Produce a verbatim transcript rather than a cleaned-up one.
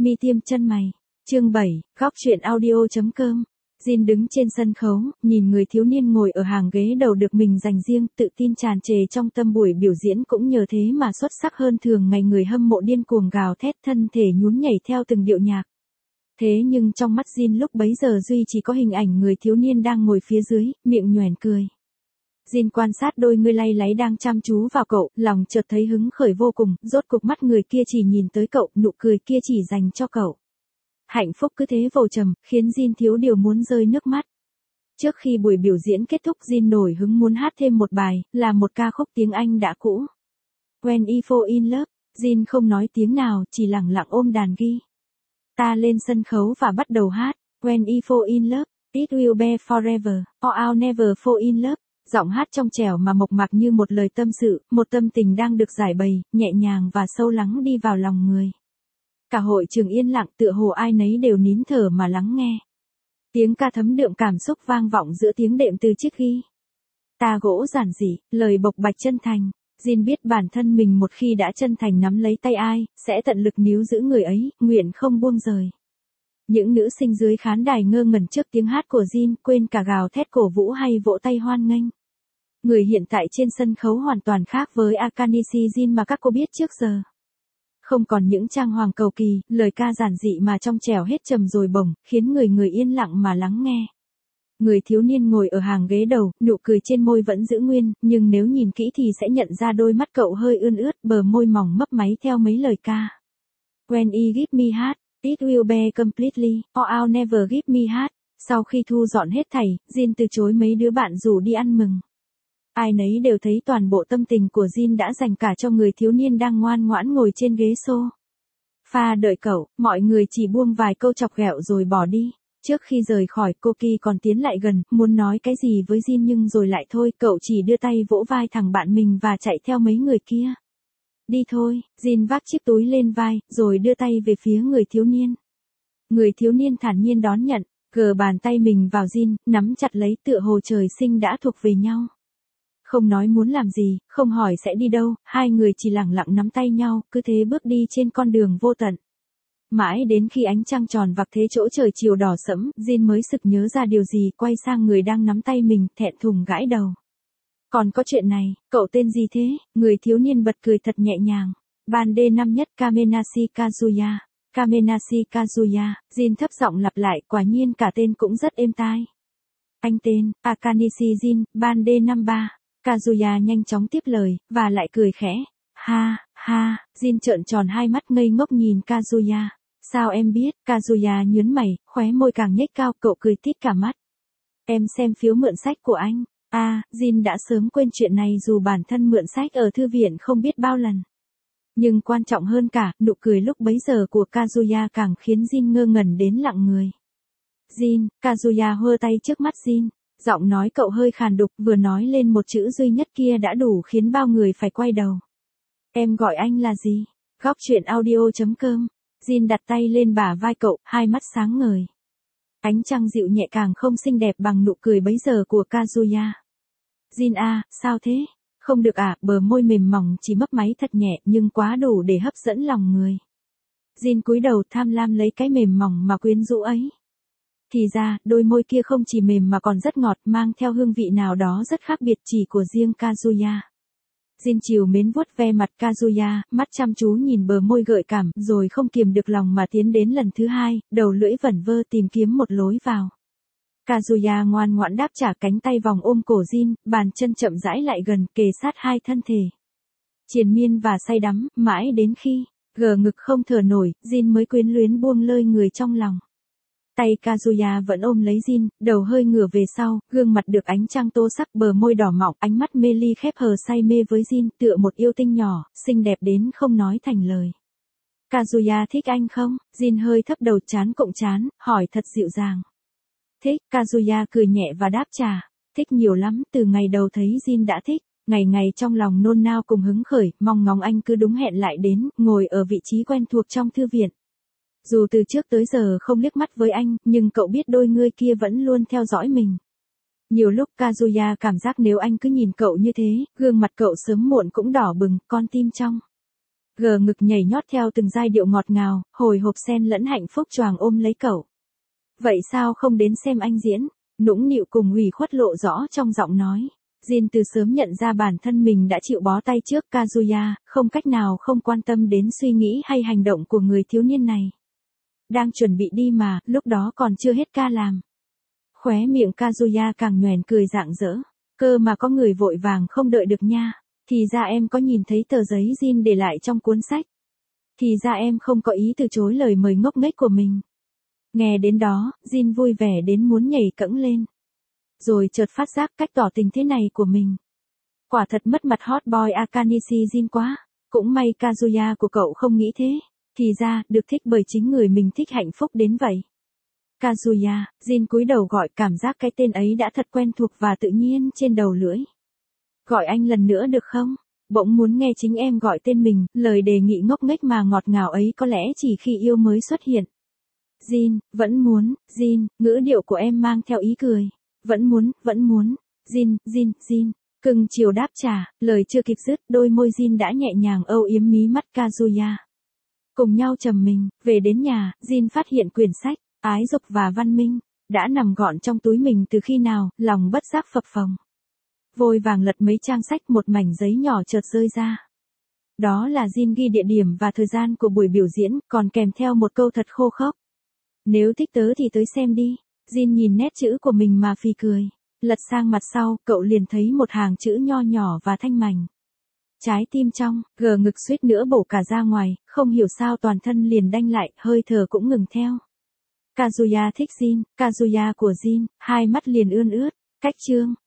Mi tiêm chân mày. Chương bảy, góc truyện audio.com. Jin đứng trên sân khấu, nhìn người thiếu niên ngồi ở hàng ghế đầu được mình dành riêng, tự tin tràn trề trong tâm buổi biểu diễn cũng nhờ thế mà xuất sắc hơn thường ngày, người hâm mộ điên cuồng gào thét, thân thể nhún nhảy theo từng điệu nhạc. Thế nhưng trong mắt Jin lúc bấy giờ duy chỉ có hình ảnh người thiếu niên đang ngồi phía dưới, miệng nhoẻn cười. Jin quan sát đôi ngươi lay láy đang chăm chú vào cậu, lòng chợt thấy hứng khởi vô cùng, rốt cục mắt người kia chỉ nhìn tới cậu, nụ cười kia chỉ dành cho cậu. Hạnh phúc cứ thế vồ trầm, khiến Jin thiếu điều muốn rơi nước mắt. Trước khi buổi biểu diễn kết thúc, Jin nổi hứng muốn hát thêm một bài, là một ca khúc tiếng Anh đã cũ. When I Fall in Love, Jin không nói tiếng nào, chỉ lặng lặng ôm đàn guitar lên sân khấu và bắt đầu hát. When I Fall in Love, it will be forever, or I'll never fall in love. Giọng hát trong trẻo mà mộc mạc như một lời tâm sự, một tâm tình đang được giải bày, nhẹ nhàng và sâu lắng đi vào lòng người. Cả hội trường yên lặng, tựa hồ ai nấy đều nín thở mà lắng nghe. Tiếng ca thấm đượm cảm xúc vang vọng giữa tiếng đệm từ chiếc guitar gỗ giản dị, lời bộc bạch chân thành. Jin biết bản thân mình một khi đã chân thành nắm lấy tay ai, sẽ tận lực níu giữ người ấy, nguyện không buông rời. Những nữ sinh dưới khán đài ngơ ngẩn trước tiếng hát của Jin, quên cả gào thét cổ vũ hay vỗ tay hoan nghênh. Người hiện tại trên sân khấu hoàn toàn khác với Akanishi Jin mà các cô biết trước giờ. Không còn những trang hoàng cầu kỳ, lời ca giản dị mà trong trẻo hết trầm rồi bổng, khiến người người yên lặng mà lắng nghe. Người thiếu niên ngồi ở hàng ghế đầu, nụ cười trên môi vẫn giữ nguyên, nhưng nếu nhìn kỹ thì sẽ nhận ra đôi mắt cậu hơi ươn ướt, bờ môi mỏng mấp máy theo mấy lời ca. When you give me heart, it will be completely, or I'll never give me heart. Sau khi thu dọn hết thảy, Jin từ chối mấy đứa bạn rủ đi ăn mừng. Ai nấy đều thấy toàn bộ tâm tình của Jin đã dành cả cho người thiếu niên đang ngoan ngoãn ngồi trên ghế sofa đợi cậu, mọi người chỉ buông vài câu chọc ghẹo rồi bỏ đi. Trước khi rời khỏi, Koki còn tiến lại gần, muốn nói cái gì với Jin nhưng rồi lại thôi, cậu chỉ đưa tay vỗ vai thằng bạn mình và chạy theo mấy người kia. Đi thôi, Jin vác chiếc túi lên vai, rồi đưa tay về phía người thiếu niên. Người thiếu niên thản nhiên đón nhận, gờ bàn tay mình vào Jin, nắm chặt lấy tựa hồ trời sinh đã thuộc về nhau. Không nói muốn làm gì, không hỏi sẽ đi đâu, hai người chỉ lặng lặng nắm tay nhau, cứ thế bước đi trên con đường vô tận. Mãi đến khi ánh trăng tròn vặc thế chỗ trời chiều đỏ sẫm, Jin mới sực nhớ ra điều gì, quay sang người đang nắm tay mình, thẹn thùng gãi đầu. Còn có chuyện này, cậu tên gì thế? Người thiếu niên bật cười thật nhẹ nhàng. Ban đê năm nhất Kamenashi Kazuya. Kamenashi Kazuya, Jin thấp giọng lặp lại, quả nhiên cả tên cũng rất êm tai. Anh tên, Akanishi Jin, ban đê năm ba. Kazuya nhanh chóng tiếp lời, và lại cười khẽ. Ha, ha, Jin trợn tròn hai mắt ngây ngốc nhìn Kazuya. Sao em biết? Kazuya nhớn mày, khóe môi càng nhếch cao, cậu cười tít cả mắt. Em xem phiếu mượn sách của anh. À, Jin đã sớm quên chuyện này dù bản thân mượn sách ở thư viện không biết bao lần. Nhưng quan trọng hơn cả, nụ cười lúc bấy giờ của Kazuya càng khiến Jin ngơ ngẩn đến lặng người. Jin, Kazuya hơ tay trước mắt Jin. Giọng nói cậu hơi khàn đục, vừa nói lên một chữ duy nhất kia đã đủ khiến bao người phải quay đầu. Em gọi anh là gì? Góc truyện audio.com. Jin đặt tay lên bả vai cậu, hai mắt sáng ngời. Ánh trăng dịu nhẹ càng không xinh đẹp bằng nụ cười bấy giờ của Kazuya. Jin à, sao thế? Không được à, bờ môi mềm mỏng chỉ mấp máy thật nhẹ nhưng quá đủ để hấp dẫn lòng người. Jin cúi đầu tham lam lấy cái mềm mỏng mà quyến rũ ấy. Thì ra, đôi môi kia không chỉ mềm mà còn rất ngọt, mang theo hương vị nào đó rất khác biệt chỉ của riêng Kazuya. Jin chiều mến vuốt ve mặt Kazuya, mắt chăm chú nhìn bờ môi gợi cảm, rồi không kiềm được lòng mà tiến đến lần thứ hai, đầu lưỡi vẩn vơ tìm kiếm một lối vào. Kazuya ngoan ngoãn đáp trả, cánh tay vòng ôm cổ Jin, bàn chân chậm rãi lại gần, kề sát hai thân thể. Triền miên và say đắm, mãi đến khi gờ ngực không thở nổi, Jin mới quyến luyến buông lơi người trong lòng. Tay Kazuya vẫn ôm lấy Jin, đầu hơi ngửa về sau, gương mặt được ánh trăng tô sắc, bờ môi đỏ mọng, ánh mắt mê ly khép hờ say mê với Jin, tựa một yêu tinh nhỏ, xinh đẹp đến không nói thành lời. Kazuya thích anh không? Jin hơi thấp đầu, chán cộng chán, hỏi thật dịu dàng. Thích, Kazuya cười nhẹ và đáp trả. Thích nhiều lắm, từ ngày đầu thấy Jin đã thích, ngày ngày trong lòng nôn nao cùng hứng khởi, mong ngóng anh cứ đúng hẹn lại đến, ngồi ở vị trí quen thuộc trong thư viện. Dù từ trước tới giờ không liếc mắt với anh, nhưng cậu biết đôi ngươi kia vẫn luôn theo dõi mình. Nhiều lúc Kazuya cảm giác nếu anh cứ nhìn cậu như thế, gương mặt cậu sớm muộn cũng đỏ bừng, con tim trong Gờ ngực nhảy nhót theo từng giai điệu ngọt ngào, hồi hộp xen lẫn hạnh phúc choàng ôm lấy cậu. Vậy sao không đến xem anh diễn? Nũng nịu cùng ủy khuất lộ rõ trong giọng nói. Jin từ sớm nhận ra bản thân mình đã chịu bó tay trước Kazuya, không cách nào không quan tâm đến suy nghĩ hay hành động của người thiếu niên này. Đang chuẩn bị đi mà, lúc đó còn chưa hết ca làm. Khóe miệng Kazuya càng nhoẻn cười rạng rỡ. Cơ mà có người vội vàng không đợi được nha. Thì ra em có nhìn thấy tờ giấy Jin để lại trong cuốn sách. Thì ra em không có ý từ chối lời mời ngốc nghếch của mình. Nghe đến đó, Jin vui vẻ đến muốn nhảy cẫng lên. Rồi chợt phát giác cách tỏ tình thế này của mình. Quả thật mất mặt hot boy Akanishi Jin quá. Cũng may Kazuya của cậu không nghĩ thế. Thì ra, được thích bởi chính người mình thích hạnh phúc đến vậy. Kazuya, Jin cúi đầu gọi, cảm giác cái tên ấy đã thật quen thuộc và tự nhiên trên đầu lưỡi. Gọi anh lần nữa được không? Bỗng muốn nghe chính em gọi tên mình, lời đề nghị ngốc nghếch mà ngọt ngào ấy có lẽ chỉ khi yêu mới xuất hiện. Jin, vẫn muốn, Jin, ngữ điệu của em mang theo ý cười. Vẫn muốn, vẫn muốn, Jin, Jin, Jin. Cưng chiều đáp trả, lời chưa kịp dứt, đôi môi Jin đã nhẹ nhàng âu yếm mí mắt Kazuya. Cùng nhau trầm mình, về đến nhà, Jin phát hiện quyển sách, Ái Dục và Văn Minh, đã nằm gọn trong túi mình từ khi nào, lòng bất giác phập phồng. Vội vàng lật mấy trang sách, một mảnh giấy nhỏ chợt rơi ra. Đó là Jin ghi địa điểm và thời gian của buổi biểu diễn, còn kèm theo một câu thật khô khốc. Nếu thích tớ thì tới xem đi. Jin nhìn nét chữ của mình mà phì cười. Lật sang mặt sau, cậu liền thấy một hàng chữ nho nhỏ và thanh mảnh. Trái tim trong, gờ ngực suýt nữa bổ cả ra ngoài, không hiểu sao toàn thân liền đanh lại, hơi thở cũng ngừng theo. Kazuya thích Jin, Kazuya của Jin, hai mắt liền ươn ướt. Cách chương.